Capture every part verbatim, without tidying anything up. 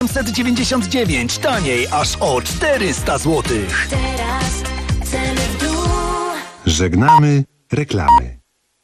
siedemset dziewięćdziesiąt dziewięć, taniej aż o czterysta złotych. Teraz ceny w dół. Żegnamy reklamy.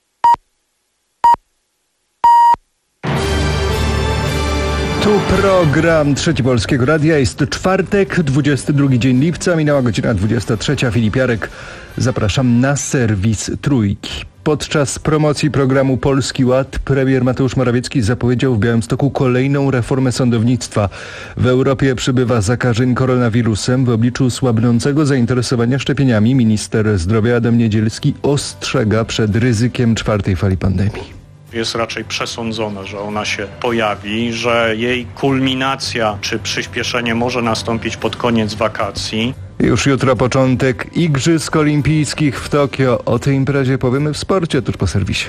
Tu program Trzeci Polskiego Radia. Jest czwartek, dwudziesty drugi dzień lipca, minęła godzina dwudziesta trzecia. Filip Jarek, zapraszam na serwis Trójki. Podczas promocji programu Polski Ład premier Mateusz Morawiecki zapowiedział w Białymstoku kolejną reformę sądownictwa. W Europie przybywa zakażeń koronawirusem. W obliczu słabnącego zainteresowania szczepieniami minister zdrowia Adam Niedzielski ostrzega przed ryzykiem czwartej fali pandemii. Jest raczej przesądzone, że ona się pojawi, że jej kulminacja czy przyspieszenie może nastąpić pod koniec wakacji. Już jutro początek Igrzysk Olimpijskich w Tokio. O tej imprezie powiemy w sporcie tuż po serwisie.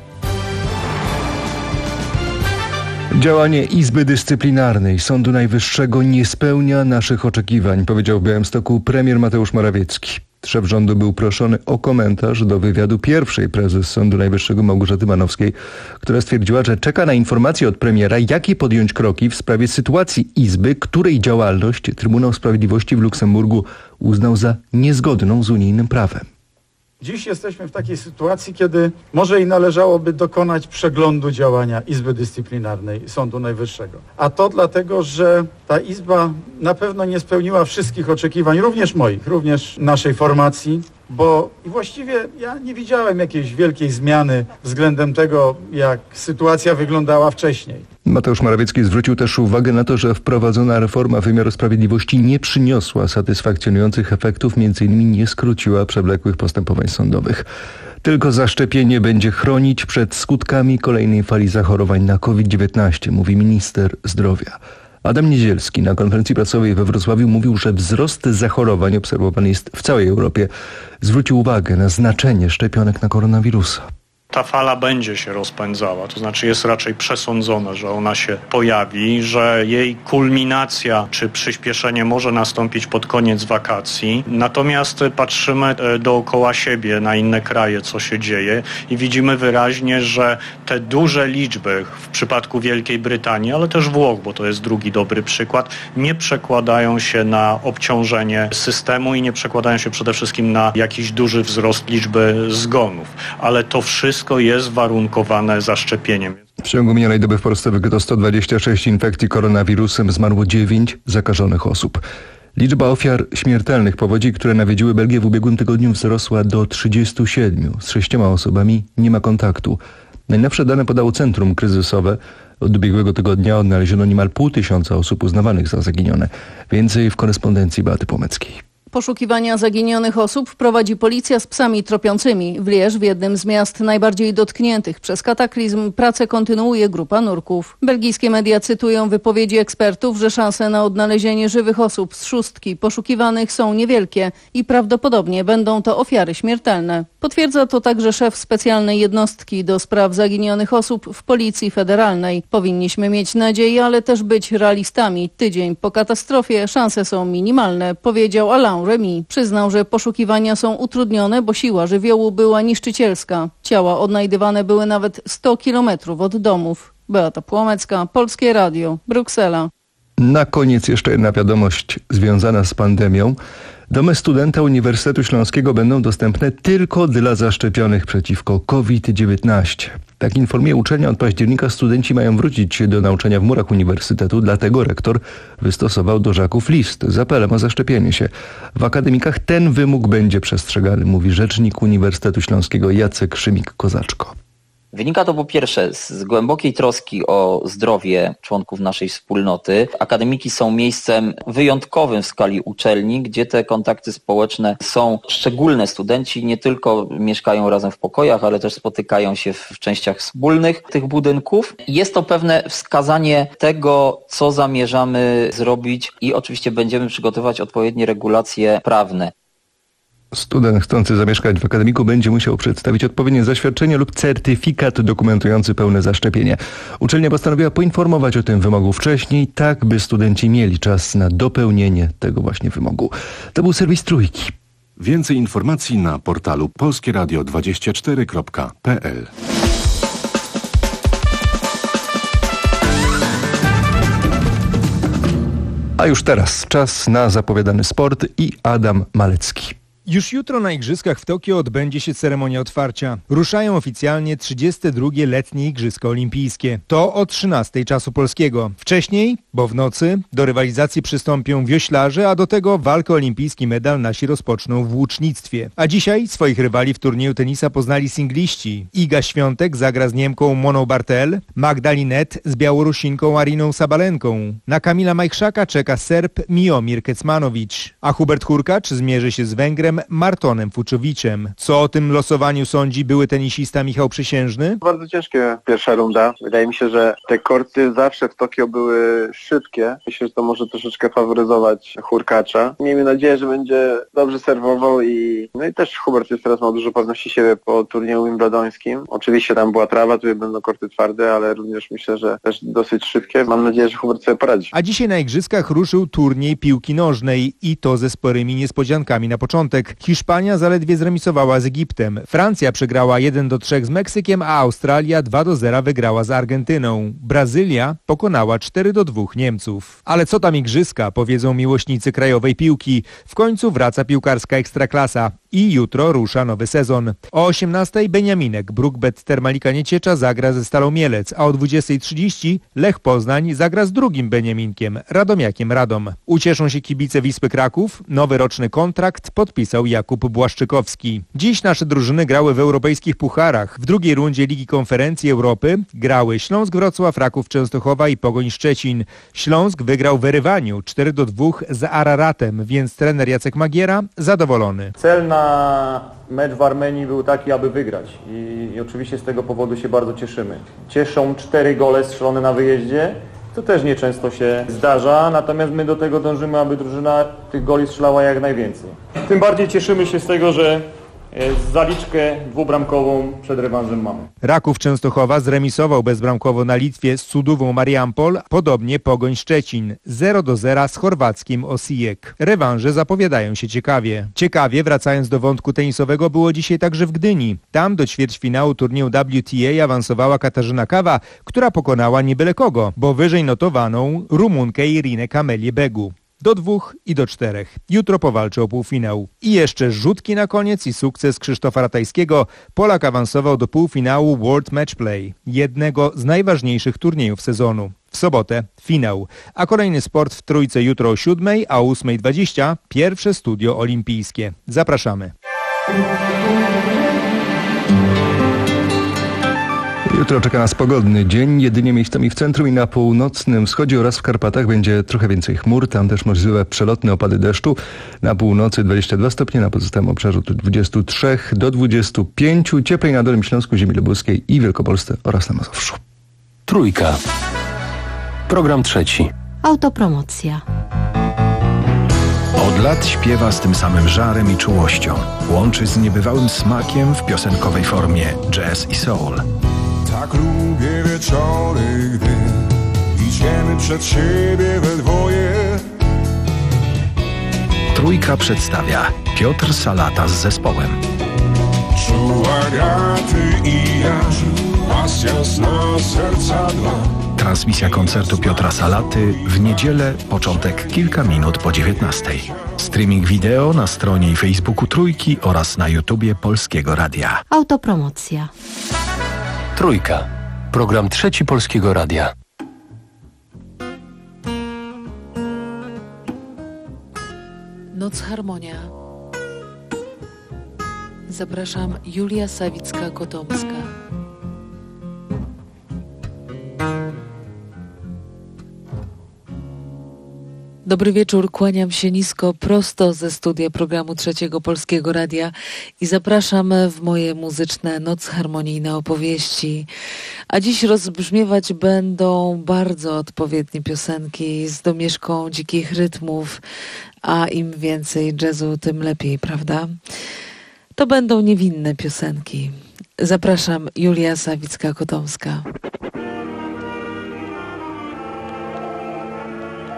Działanie Izby Dyscyplinarnej Sądu Najwyższego nie spełnia naszych oczekiwań, powiedział w Białymstoku premier Mateusz Morawiecki. Szef rządu był proszony o komentarz do wywiadu pierwszej prezes Sądu Najwyższego Małgorzaty Manowskiej, która stwierdziła, że czeka na informację od premiera, jakie podjąć kroki w sprawie sytuacji Izby, której działalność Trybunał Sprawiedliwości w Luksemburgu uznał za niezgodną z unijnym prawem. Dziś jesteśmy w takiej sytuacji, kiedy może i należałoby dokonać przeglądu działania Izby Dyscyplinarnej Sądu Najwyższego. A to dlatego, że ta Izba na pewno nie spełniła wszystkich oczekiwań, również moich, również naszej formacji, bo i właściwie ja nie widziałem jakiejś wielkiej zmiany względem tego, jak sytuacja wyglądała wcześniej. Mateusz Morawiecki zwrócił też uwagę na to, że wprowadzona reforma wymiaru sprawiedliwości nie przyniosła satysfakcjonujących efektów, między innymi nie skróciła przewlekłych postępowań sądowych. Tylko zaszczepienie będzie chronić przed skutkami kolejnej fali zachorowań na COVID dziewiętnaście, mówi minister zdrowia. Adam Niedzielski na konferencji prasowej we Wrocławiu mówił, że wzrost zachorowań obserwowany jest w całej Europie. Zwrócił uwagę na znaczenie szczepionek na koronawirusa. Ta fala będzie się rozpędzała, to znaczy jest raczej przesądzone, że ona się pojawi, że jej kulminacja czy przyspieszenie może nastąpić pod koniec wakacji. Natomiast patrzymy dookoła siebie na inne kraje, co się dzieje i widzimy wyraźnie, że te duże liczby w przypadku Wielkiej Brytanii, ale też Włoch, bo to jest drugi dobry przykład, nie przekładają się na obciążenie systemu i nie przekładają się przede wszystkim na jakiś duży wzrost liczby zgonów. Ale to wszystko jest warunkowane zaszczepieniem. W ciągu minionej doby w Polsce wykryto sto dwadzieścia sześć infekcji koronawirusem, zmarło dziewięć zakażonych osób. Liczba ofiar śmiertelnych powodzi, które nawiedziły Belgię w ubiegłym tygodniu, wzrosła do trzydziestu siedmiu. Z sześcioma osobami nie ma kontaktu. Najnowsze dane podało Centrum Kryzysowe. Od ubiegłego tygodnia odnaleziono niemal pół tysiąca osób uznawanych za zaginione. Więcej w korespondencji Beaty Płomeckiej. Poszukiwania zaginionych osób prowadzi policja z psami tropiącymi. W Lierz, w jednym z miast najbardziej dotkniętych przez kataklizm, pracę kontynuuje grupa nurków. Belgijskie media cytują wypowiedzi ekspertów, że szanse na odnalezienie żywych osób z szóstki poszukiwanych są niewielkie i prawdopodobnie będą to ofiary śmiertelne. Potwierdza to także szef specjalnej jednostki do spraw zaginionych osób w Policji Federalnej. Powinniśmy mieć nadzieję, ale też być realistami. Tydzień po katastrofie szanse są minimalne, powiedział Alain Remy. Przyznał, że poszukiwania są utrudnione, bo siła żywiołu była niszczycielska. Ciała odnajdywane były nawet sto kilometrów od domów. Beata Płomecka, Polskie Radio, Bruksela. Na koniec jeszcze jedna wiadomość związana z pandemią. Domy studenta Uniwersytetu Śląskiego będą dostępne tylko dla zaszczepionych przeciwko COVID dziewiętnaście. Tak informuje uczelnia, od października studenci mają wrócić do nauczania w murach uniwersytetu, dlatego rektor wystosował do żaków list z apelem o zaszczepienie się. W akademikach ten wymóg będzie przestrzegany, mówi rzecznik Uniwersytetu Śląskiego Jacek Szymik-Kozaczko. Wynika to po pierwsze z głębokiej troski o zdrowie członków naszej wspólnoty. Akademiki są miejscem wyjątkowym w skali uczelni, gdzie te kontakty społeczne są szczególne. Studenci nie tylko mieszkają razem w pokojach, ale też spotykają się w częściach wspólnych tych budynków. Jest to pewne wskazanie tego, co zamierzamy zrobić i oczywiście będziemy przygotowywać odpowiednie regulacje prawne. Student chcący zamieszkać w akademiku będzie musiał przedstawić odpowiednie zaświadczenie lub certyfikat dokumentujący pełne zaszczepienie. Uczelnia postanowiła poinformować o tym wymogu wcześniej, tak by studenci mieli czas na dopełnienie tego właśnie wymogu. To był serwis Trójki. Więcej informacji na portalu polskie radio dwadzieścia cztery kropka p l. A już teraz czas na zapowiadany sport i Adam Malecki. Już jutro na Igrzyskach w Tokio odbędzie się ceremonia otwarcia. Ruszają oficjalnie trzydzieste drugie letnie Igrzyska Olimpijskie. To o trzynastej czasu polskiego. Wcześniej, bo w nocy, do rywalizacji przystąpią wioślarze, a do tego walkę o olimpijski medal nasi rozpoczną w łucznictwie. A dzisiaj swoich rywali w turnieju tenisa poznali singliści. Iga Świątek zagra z Niemką Moną Bartel, Magda Linette z Białorusinką Ariną Sabalenką. Na Kamila Majchrzaka czeka Serb Miomir Kecmanowicz, a Hubert Hurkacz zmierzy się z Węgrem Martonem Fuczowiczem. Co o tym losowaniu sądzi były tenisista Michał Przysiężny? Bardzo ciężkie pierwsza runda. Wydaje mi się, że te korty zawsze w Tokio były szybkie. Myślę, że to może troszeczkę faworyzować Hurkacza. Miejmy nadzieję, że będzie dobrze serwował i no i też Hubert jest teraz ma dużo pewności siebie po turnieju wimbledońskim. Oczywiście tam była trawa, tu będą korty twarde, ale również myślę, że też dosyć szybkie. Mam nadzieję, że Hubert sobie poradzi. A dzisiaj na Igrzyskach ruszył turniej piłki nożnej i to ze sporymi niespodziankami na początek. Hiszpania zaledwie zremisowała z Egiptem. Francja przegrała jeden do trzech z Meksykiem, a Australia dwa do zera wygrała z Argentyną. Brazylia pokonała cztery do dwóch Niemców. Ale co tam Igrzyska, powiedzą miłośnicy krajowej piłki. W końcu wraca piłkarska ekstraklasa. I jutro rusza nowy sezon. O osiemnastej Beniaminek Brookbet Termalika Nieciecza zagra ze Stalą Mielec, a o dwudziestej trzydzieści Lech Poznań zagra z drugim Beniaminkiem, Radomiakiem Radom. Ucieszą się kibice Wispy Kraków. Nowy roczny kontrakt podpisał Jakub Błaszczykowski. Dziś nasze drużyny grały w europejskich pucharach. W drugiej rundzie Ligi Konferencji Europy grały Śląsk Wrocław, Raków Częstochowa i Pogoń Szczecin. Śląsk wygrał w Erywaniu cztery do dwóch z Araratem, więc trener Jacek Magiera zadowolony. Cel na mecz w Armenii był taki, aby wygrać I, i oczywiście z tego powodu się bardzo cieszymy. Cieszą cztery gole strzelone na wyjeździe, to też nieczęsto się zdarza, natomiast my do tego dążymy, aby drużyna tych goli strzelała jak najwięcej. Tym bardziej cieszymy się z tego, że zaliczkę dwubramkową przed rewanżem mamy. Raków Częstochowa zremisował bezbramkowo na Litwie z Sudową Mariampol, podobnie Pogoń Szczecin zero do zera z chorwackim Osijek. Rewanże zapowiadają się ciekawie. Ciekawie, wracając do wątku tenisowego, było dzisiaj także w Gdyni. Tam do ćwierćfinału turnieju W T A awansowała Katarzyna Kawa, która pokonała nie byle kogo, bo wyżej notowaną Rumunkę Irinę Kamelię Begu. Do dwóch i do czterech. Jutro powalczy o półfinał. I jeszcze rzutki na koniec i sukces Krzysztofa Ratajskiego. Polak awansował do półfinału World Matchplay, jednego z najważniejszych turniejów sezonu. W sobotę finał. A kolejny sport w Trójce jutro o siódmej, a o ósmej dwadzieścia pierwsze studio olimpijskie. Zapraszamy. Jutro czeka nas pogodny dzień, jedynie miejscami w centrum i na północnym wschodzie oraz w Karpatach będzie trochę więcej chmur, tam też możliwe przelotne opady deszczu. Na północy dwadzieścia dwa stopnie, na pozostałym obszarze od dwudziestu trzech do dwudziestu pięciu, cieplej na Dolnym Śląsku, Ziemi Lubuskiej i Wielkopolsce oraz na Mazowszu. Trójka. Program trzeci. Autopromocja. Od lat śpiewa z tym samym żarem i czułością. Łączy z niebywałym smakiem w piosenkowej formie jazz i soul. Tak lubię wieczory, gdy idziemy przed siebie we dwoje. Trójka przedstawia Piotr Salata z zespołem. Czuła gaty i jaż, pasja sna serca dwa. Transmisja koncertu Piotra Salaty w niedzielę, początek kilka minut po dziewiętnastej. Streaming wideo na stronie i Facebooku Trójki oraz na YouTubie Polskiego Radia. Autopromocja. Trójka. Program trzeci Polskiego Radia. Noc Harmonia. Zapraszam, Julia Sawicka-Kotomska. Dobry wieczór, kłaniam się nisko prosto ze studia programu Trzeciego Polskiego Radia i zapraszam w moje muzyczne Noc Harmonijne opowieści. A dziś rozbrzmiewać będą bardzo odpowiednie piosenki z domieszką dzikich rytmów, a im więcej jazzu, tym lepiej, prawda? To będą niewinne piosenki. Zapraszam, Julia Sawicka-Kotomska.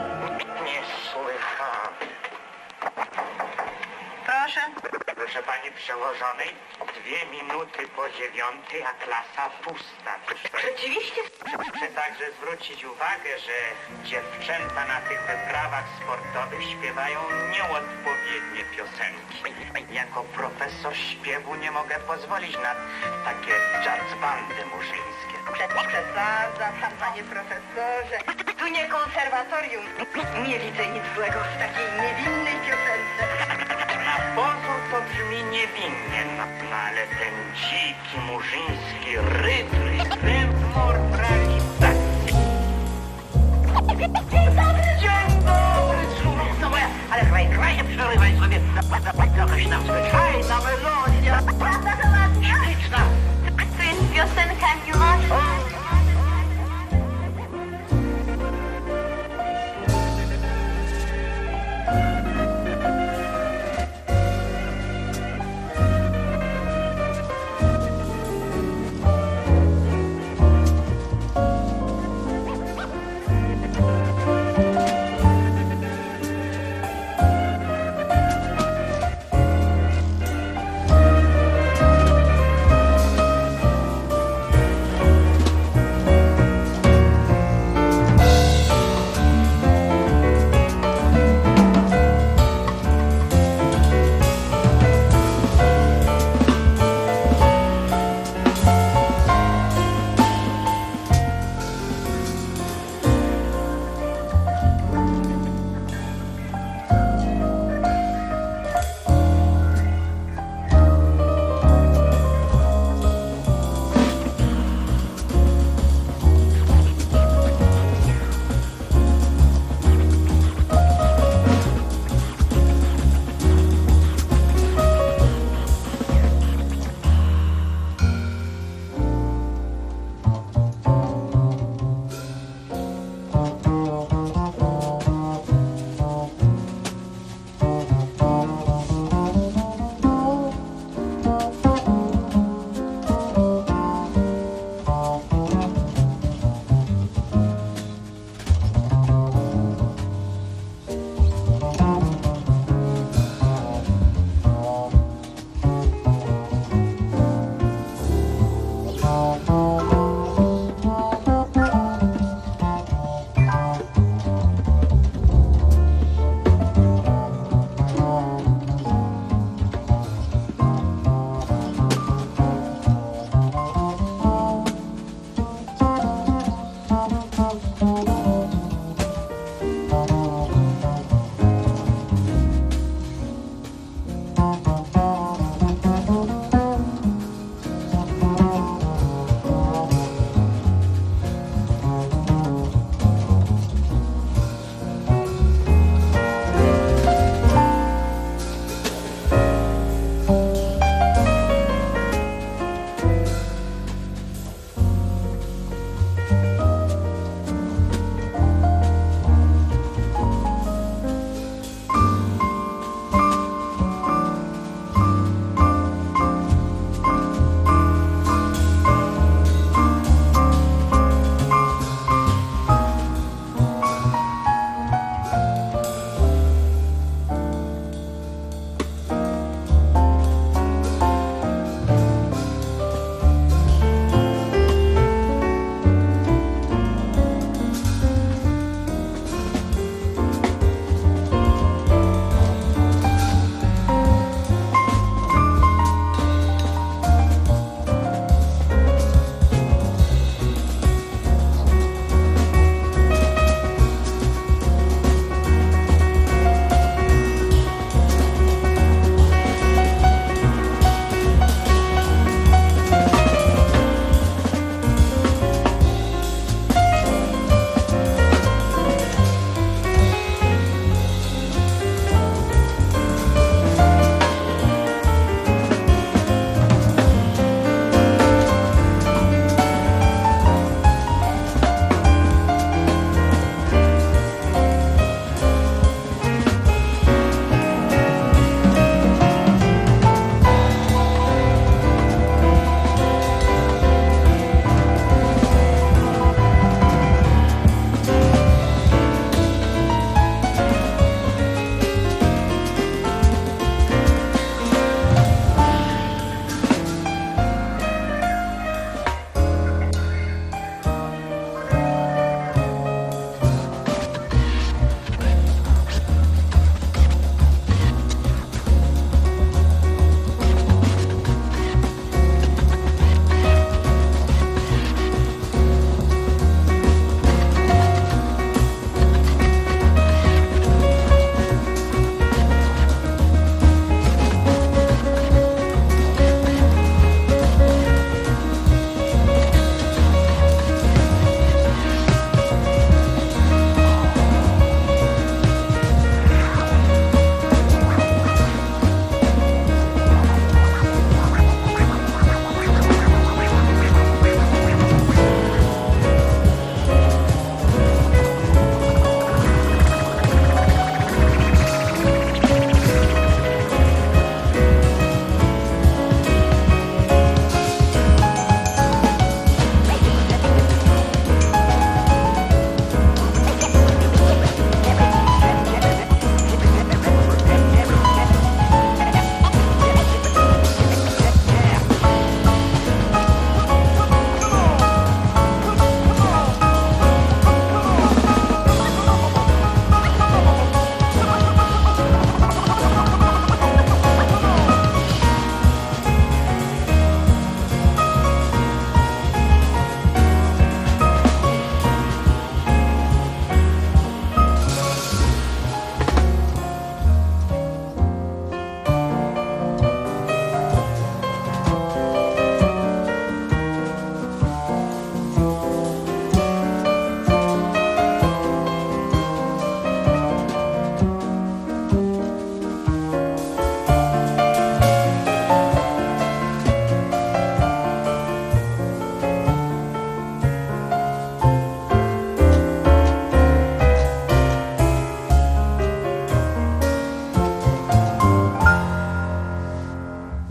Proszę pani przełożonej. Dwie minuty po dziewiątej, a klasa pusta. Rzeczywiście chcę także zwrócić uwagę, że dziewczęta na tych wyprawach sportowych śpiewają nieodpowiednie piosenki. Jako profesor śpiewu nie mogę pozwolić na takie jazzbandy murzyńskie. Przesadza pan, panie profesorze. Tu nie konserwatorium. Nie widzę nic złego w takiej niewinnej piosence. Na pozór to brzmi niewinnie, no, no ale ten dziki, murzyński rytm, remor brali tak. Dzień dobry! Dzień dobry, człowiek moja, ale kraj, kraj, nie przerywaj sobie. Jakoś tam zwyczajna melodia. Prawda, to ładnie? Śliczna. To jest piosenka miłosna.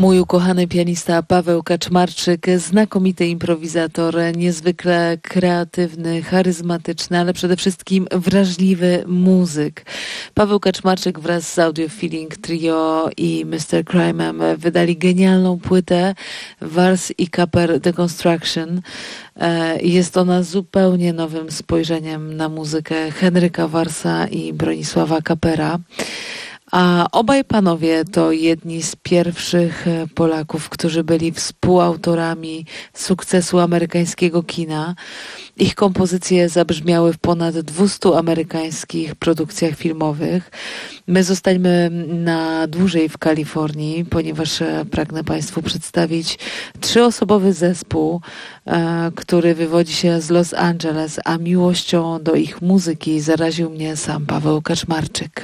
Mój ukochany pianista Paweł Kaczmarczyk, znakomity improwizator, niezwykle kreatywny, charyzmatyczny, ale przede wszystkim wrażliwy muzyk. Paweł Kaczmarczyk wraz z Audio Feeling Trio i mister Crime'em wydali genialną płytę Wars i Kaper Deconstruction. Jest ona zupełnie nowym spojrzeniem na muzykę Henryka Warsa i Bronisława Kapera. A obaj panowie to jedni z pierwszych Polaków, którzy byli współautorami sukcesu amerykańskiego kina. Ich kompozycje zabrzmiały w ponad dwustu amerykańskich produkcjach filmowych. My zostańmy na dłużej w Kalifornii, ponieważ pragnę Państwu przedstawić trzyosobowy zespół, który wywodzi się z Los Angeles, a miłością do ich muzyki zaraził mnie sam Paweł Kaczmarczyk.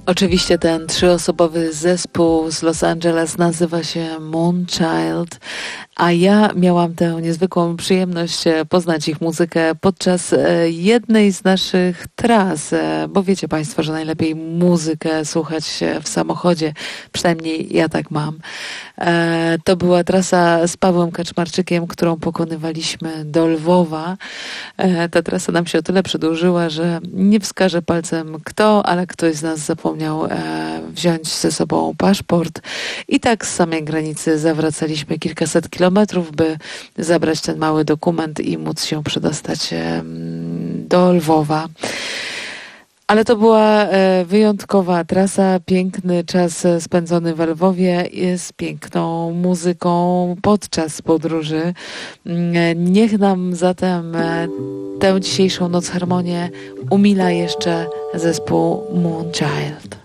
Oczywiście ten trzyosobowy zespół z Los Angeles nazywa się Moonchild, a ja miałam tę niezwykłą przyjemność poznać ich muzykę podczas jednej z naszych tras, bo wiecie Państwo, że najlepiej muzykę słuchać w samochodzie, przynajmniej ja tak mam. To była trasa z Pawłem Kaczmarczykiem, którą pokonywaliśmy do Lwowa. Ta trasa nam się o tyle przedłużyła, że nie wskażę palcem kto, ale ktoś z nas zapomniał wziąć ze sobą paszport i tak z samej granicy zawracaliśmy kilkaset kilometrów, by zabrać ten mały dokument i móc się przedostać do Lwowa. Ale to była wyjątkowa trasa, piękny czas spędzony w Lwowie z piękną muzyką podczas podróży. Niech nam zatem tę dzisiejszą Noc Harmonię umila jeszcze zespół Moonchild.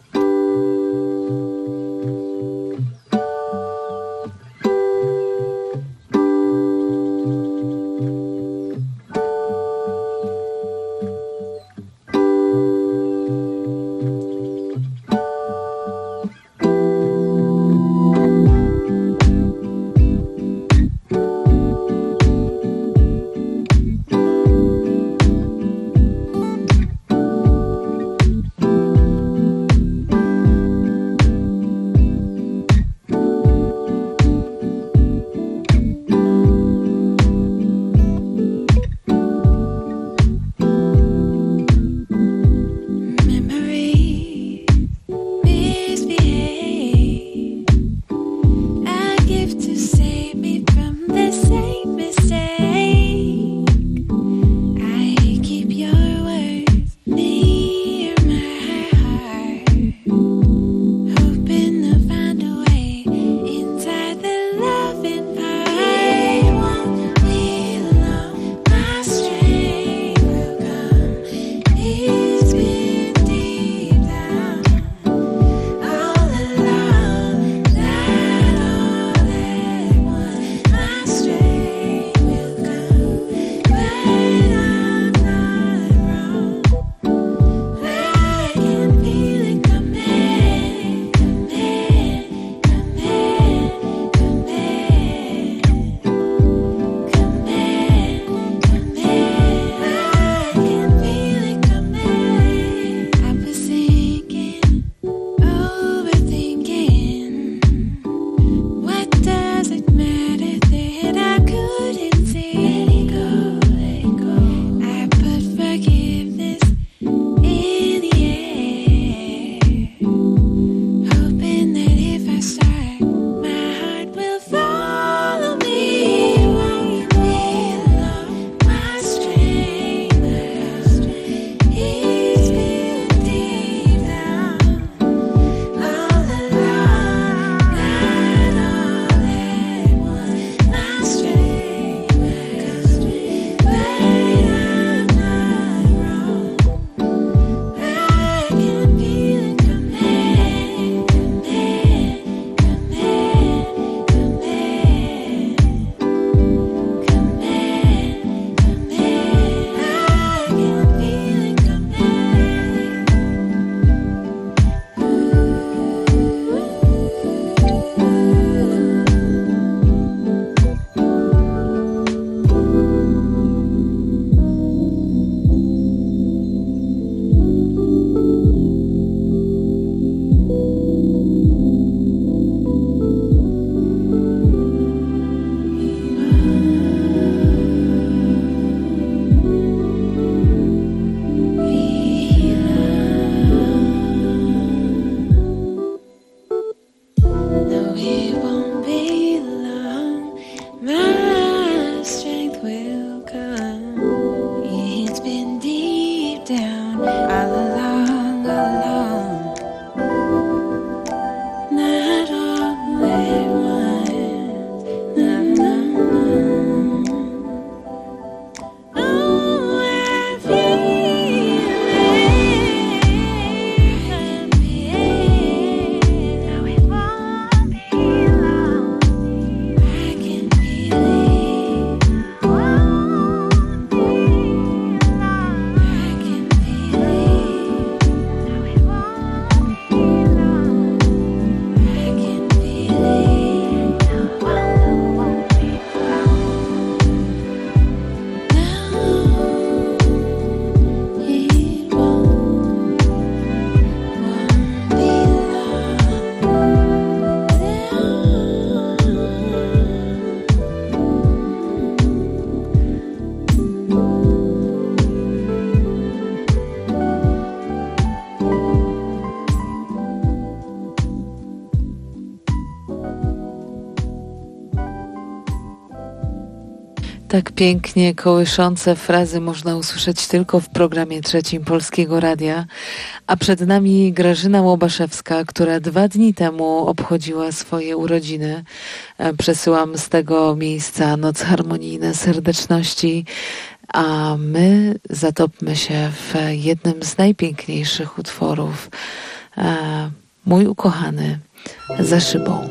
Tak pięknie kołyszące frazy można usłyszeć tylko w programie trzecim Polskiego Radia. A przed nami Grażyna Łobaszewska, która dwa dni temu obchodziła swoje urodziny. Przesyłam z tego miejsca Noc Harmonijne serdeczności, a my zatopmy się w jednym z najpiękniejszych utworów. Mój ukochany za szybą.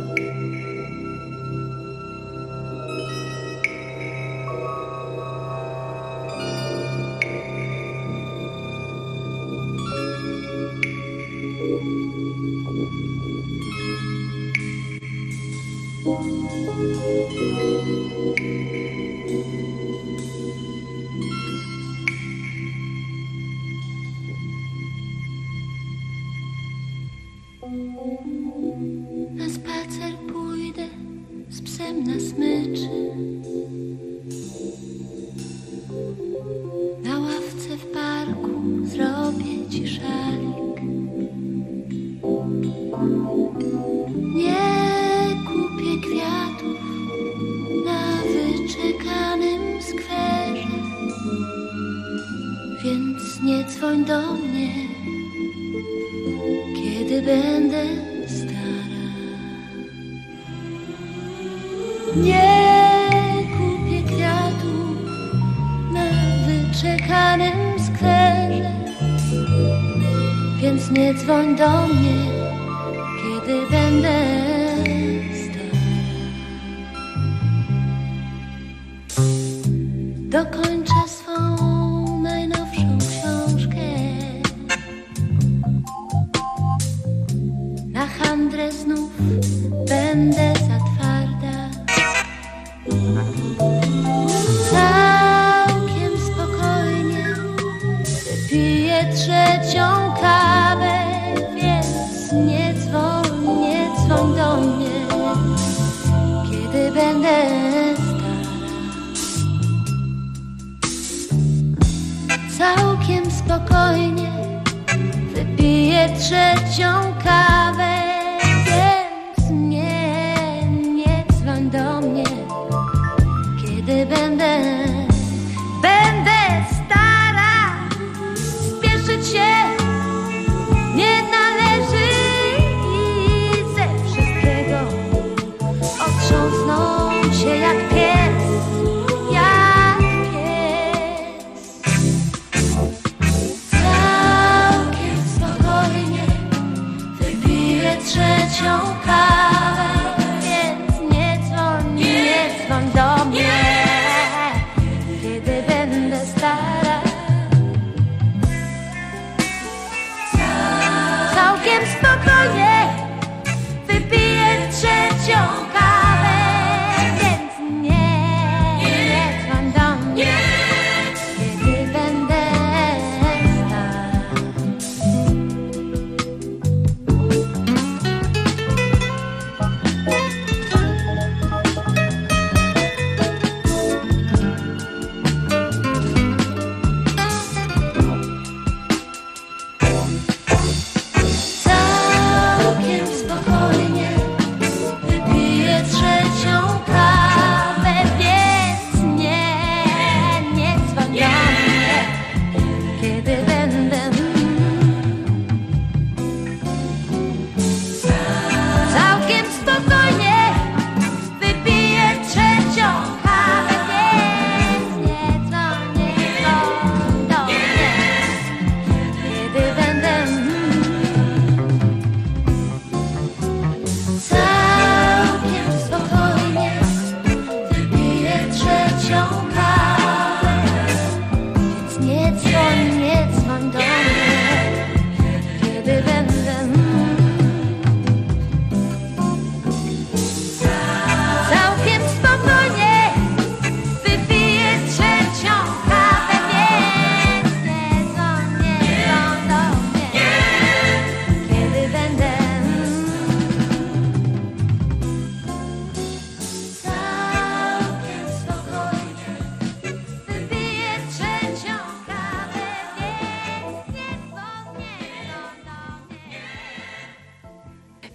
Na spacer pójdę z psem na smyczy. Na ławce w parku zrobię ci szalik. Nie kupię kwiatów na wyczekanym skwerze, więc nie dzwoń do mnie, kiedy będę stara. Nie kupię kwiatów na wyczekanym skwerze, więc nie dzwoń do mnie, kiedy będę stara. Dokończę swą najnowszą książkę. Na handrę znów będę za twarda. Całkiem spokojnie wypiję trzecią kawę, więc nie dzwoń, nie dzwoń do mnie, kiedy będę stara. Całkiem spokojnie wypiję trzecią kawę, więc nie, nie dzwoń do mnie, kiedy będę, będę stara. Spieszyć się nie należy i ze wszystkiego otrząsnąć się jak pies, jak pies. Całkiem spokojnie wypiję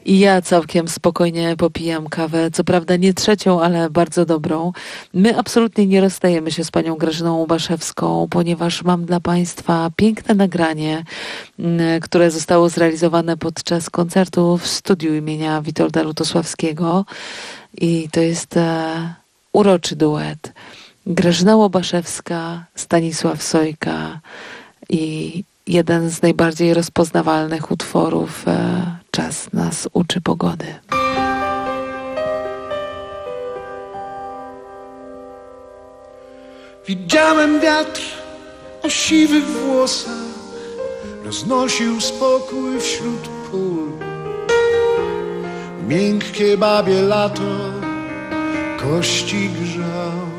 I ja całkiem spokojnie popijam kawę, co prawda nie trzecią, ale bardzo dobrą. My absolutnie nie rozstajemy się z panią Grażyną Łubaszewską, ponieważ mam dla państwa piękne nagranie, które zostało zrealizowane podczas koncertu w studiu imienia Witolda Lutosławskiego. I to jest e, uroczy duet. Grażyna Łubaszewska, Stanisław Sojka i jeden z najbardziej rozpoznawalnych utworów e, Czas nas uczy pogody. Widziałem wiatr o siwych włosach, roznosił spokój wśród pól. Miękkie babie lato kości grzał.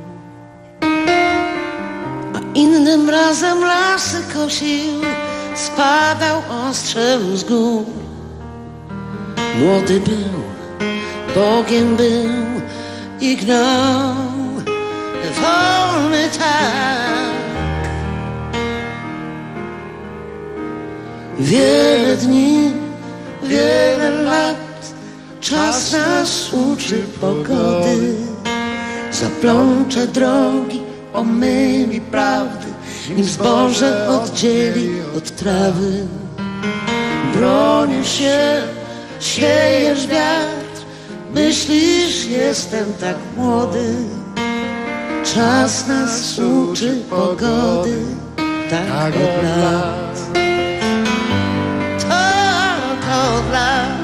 Innym razem lasy kosił, spadał ostrzem z gór. Młody był, Bogiem był i gnał wolny tak. Wiele dni, wiele lat, czas nas uczy pogody. Zaplącze drogi, omyli prawdy, nim zboże oddzieli od trawy. Bronisz się, siejesz wiatr, myślisz, jestem tak młody. Czas nas uczy pogody, tak od lat, tak od lat.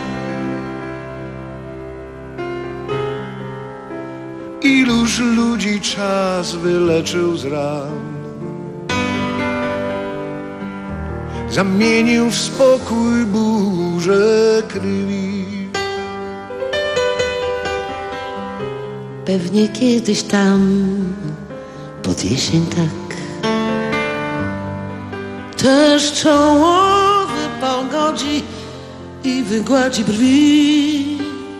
Iluż ludzi czas wyleczył z ran, zamienił w spokój burzę krwi. Pewnie kiedyś tam, pod jesień tak, też czołowy pogodzi i wygładzi brwi.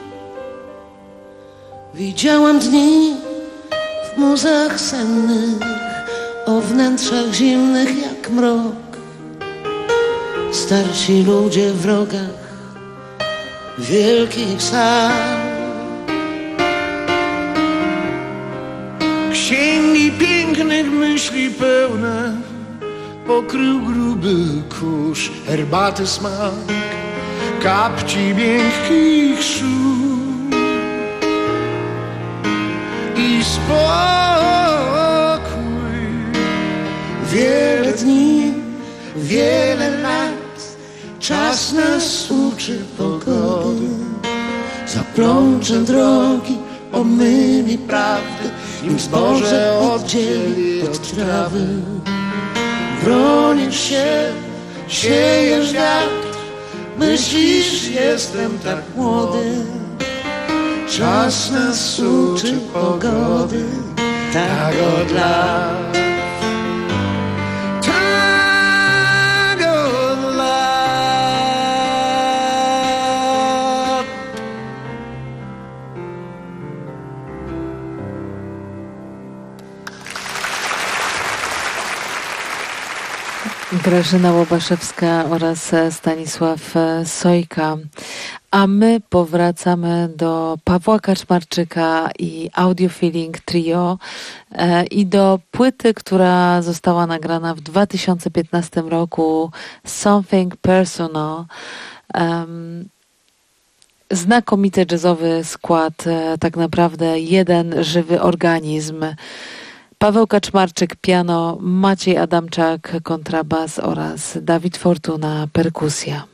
Widziałam dni w muzach sennych, o wnętrzach zimnych jak mrok. Starsi ludzie w rogach wielkich sal. Księgi pięknych myśli pełne pokrył gruby kurz, herbaty smak, kapci miękkich szum i spokój. Wiele dni, wiele lat, czas nas uczy pogody. Zaplącze drogi, omyli prawdy, nim zboże oddzieli od trawy. Bronisz się, siejesz wiatr, myślisz, jestem tak młody. Czas nas uczy pogody, tak od lat, tak od lat. Grażyna Łubaszewska oraz Stanisław Sojka. A my powracamy do Pawła Kaczmarczyka i Audiofeeling Trio e, i do płyty, która została nagrana w dwa tysiące piętnastym roku, Something Personal. Um, znakomity jazzowy skład, e, tak naprawdę jeden żywy organizm. Paweł Kaczmarczyk piano, Maciej Adamczak kontrabas oraz Dawid Fortuna perkusja.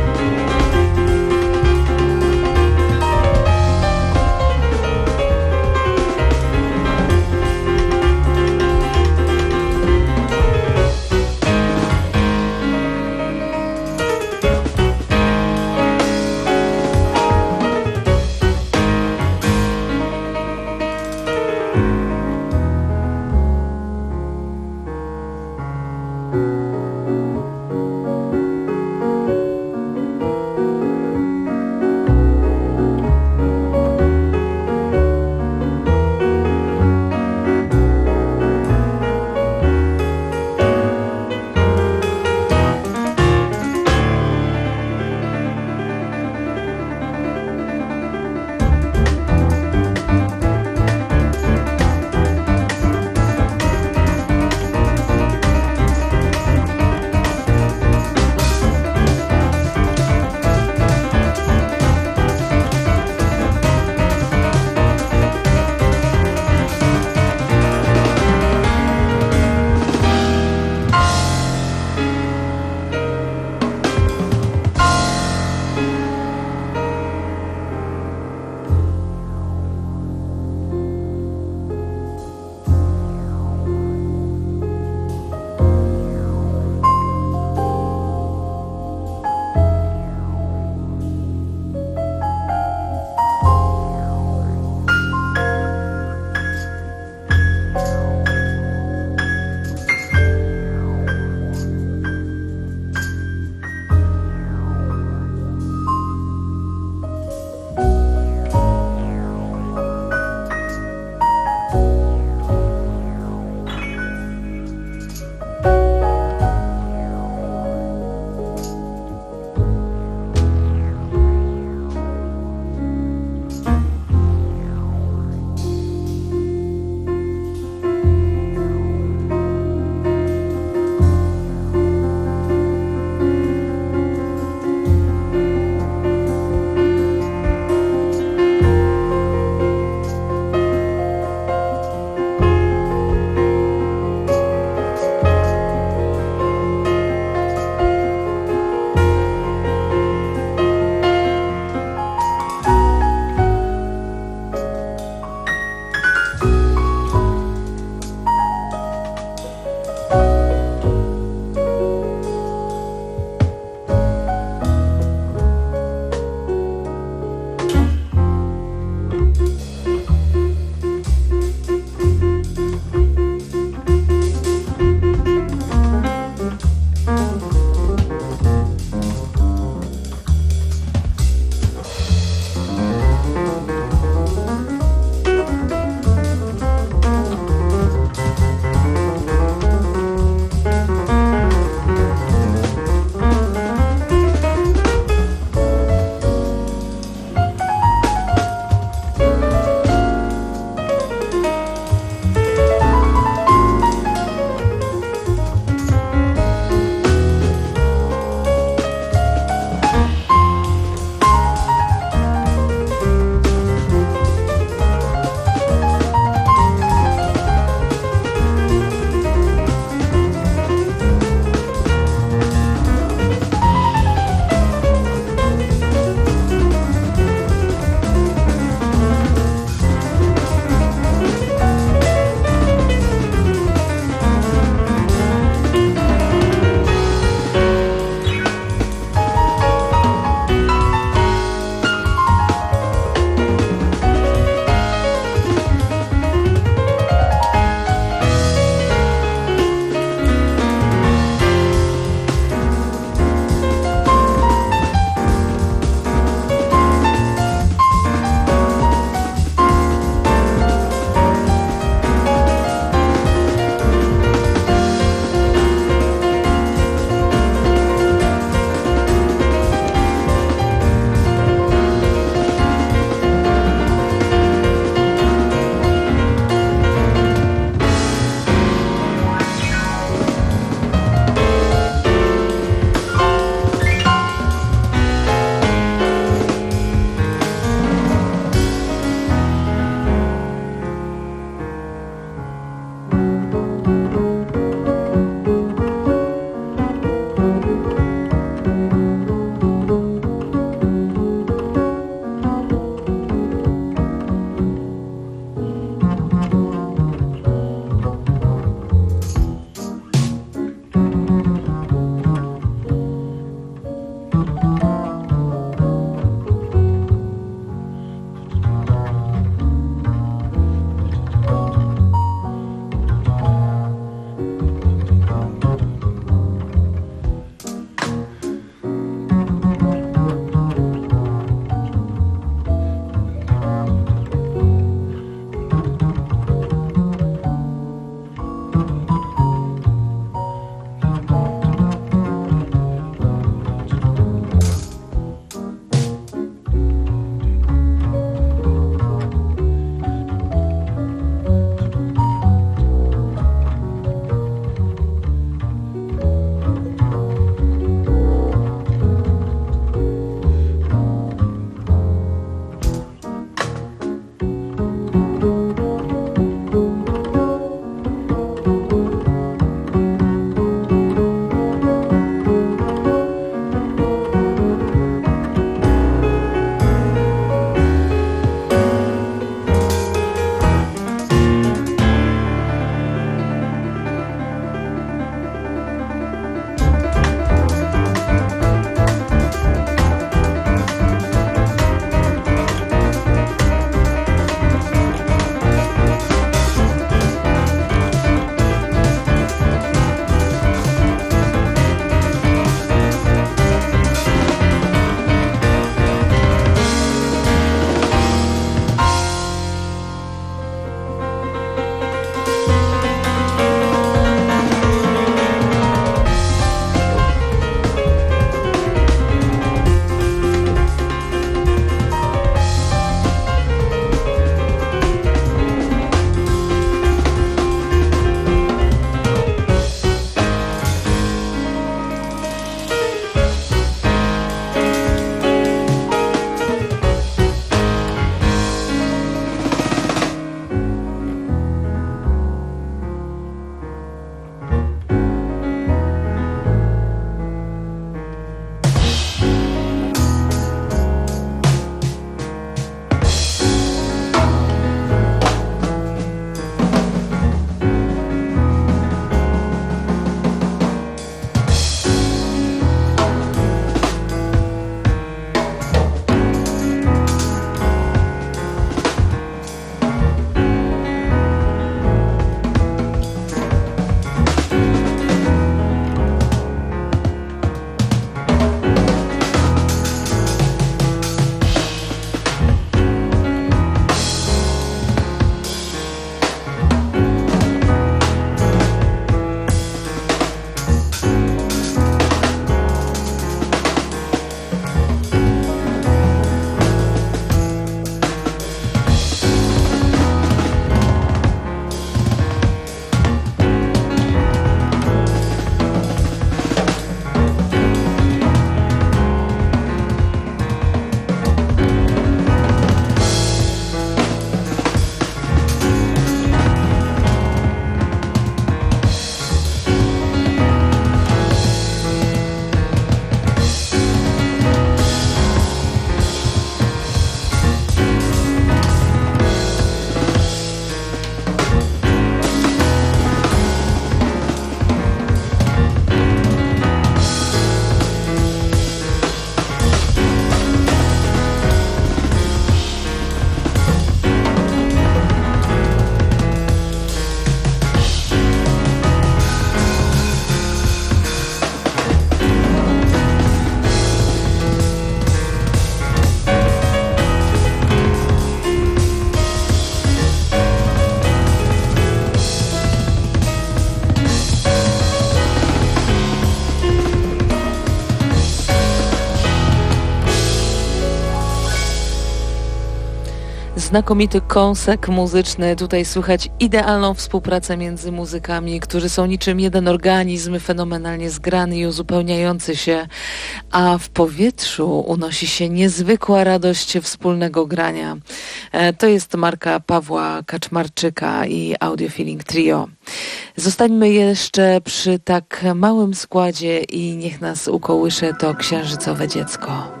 znakomity kąsek muzyczny. Tutaj słychać idealną współpracę między muzykami, którzy są niczym jeden organizm, fenomenalnie zgrany i uzupełniający się, a w powietrzu unosi się niezwykła radość wspólnego grania. To jest marka Pawła Kaczmarczyka i Audio Feeling Trio. Zostańmy jeszcze przy tak małym składzie i niech nas ukołysze to księżycowe dziecko.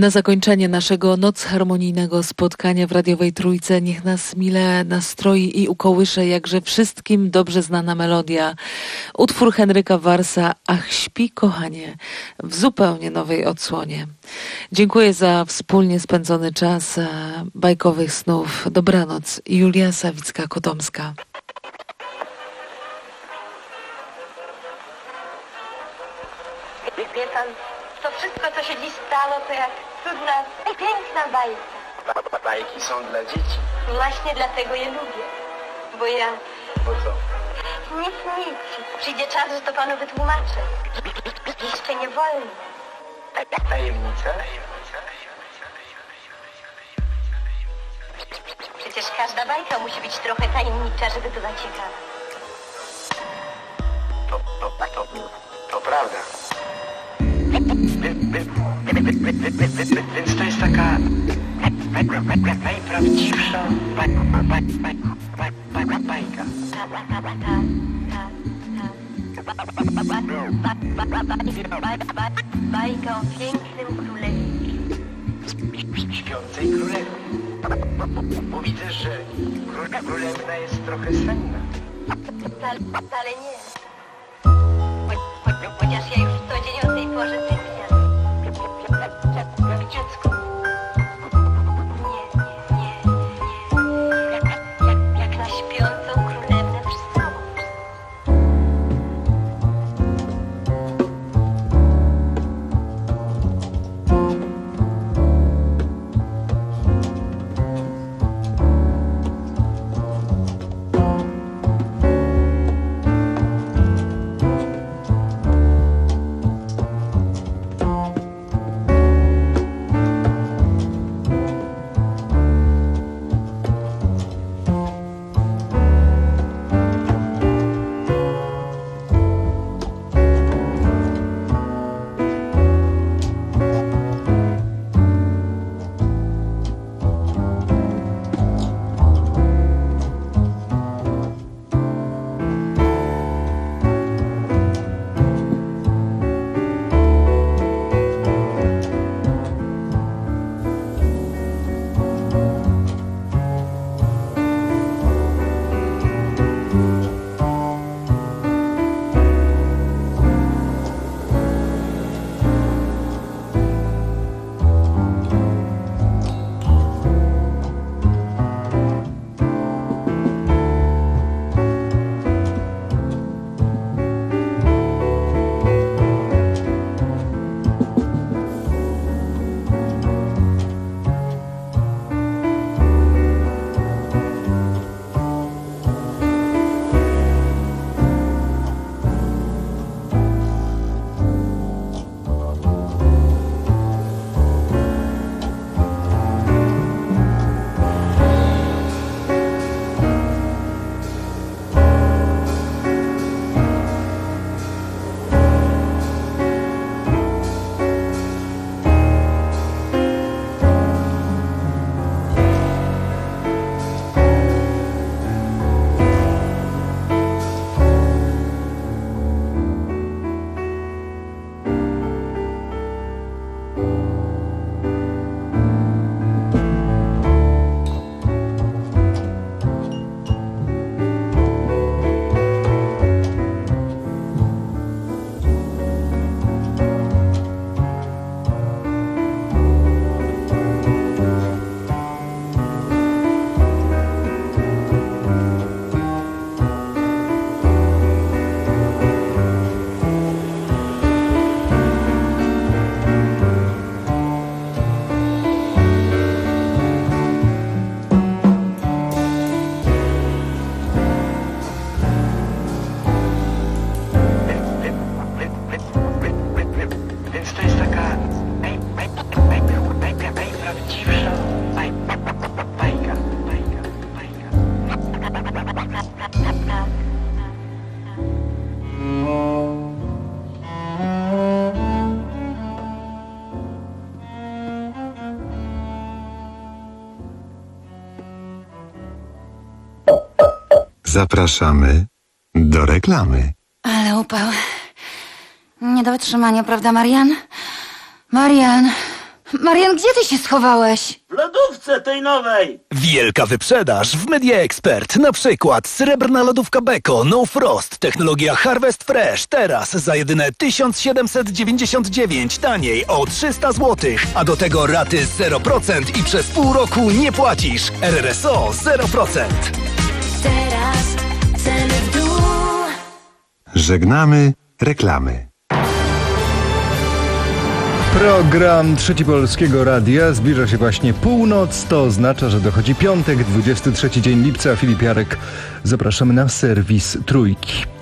Na zakończenie naszego noc harmonijnego spotkania w radiowej Trójce niech nas mile nastroi i ukołysze jakże wszystkim dobrze znana melodia. Utwór Henryka Warsa Ach śpi kochanie w zupełnie nowej odsłonie. Dziękuję za wspólnie spędzony czas. Bajkowych snów. Dobranoc. Julia Sawicka-Kotomska. Wie pan, to wszystko, co się dziś stało, to jak cudna, piękna bajka. Ba bajki są dla dzieci. Właśnie dlatego je lubię. Bo ja... Bo co? Nic, nic. Przyjdzie czas, że to panu wytłumaczę. Jeszcze nie wolno. Tajemnica? Przecież każda bajka musi być trochę tajemnicza, żeby była ciekawa. To, to, to, to prawda. Więc to jest taka najprawdziwsza bajka. Bajka o pięknym królewstwie. Śpiącej królewnie. Bo widzę, że królewna jest trochę senna. Wcale, wcale nie. Chociaż ja już codziennie o tej porze sypiam. Dziecko. Nie, nie, nie. Jak, jak, jak na śpiącą królewnę wstałam. Zapraszamy do reklamy. Ale upał. Nie do wytrzymania, prawda, Marian? Marian, Marian, gdzie ty się schowałeś? W lodówce tej nowej! Wielka wyprzedaż w Media Expert. Na przykład srebrna lodówka Beko No Frost. Technologia Harvest Fresh. Teraz za jedyne tysiąc siedemset dziewięćdziesiąt dziewięć. Taniej o trzysta złotych. A do tego raty zero procent i przez pół roku nie płacisz. R R S O zero procent. Teraz ceny w dół. Żegnamy reklamy. Program Trzeci Polskiego Radia. Zbliża się właśnie północ. To oznacza, że dochodzi piątek, dwudziesty trzeci dzień lipca. Filip Jarek. Zapraszamy na serwis Trójki.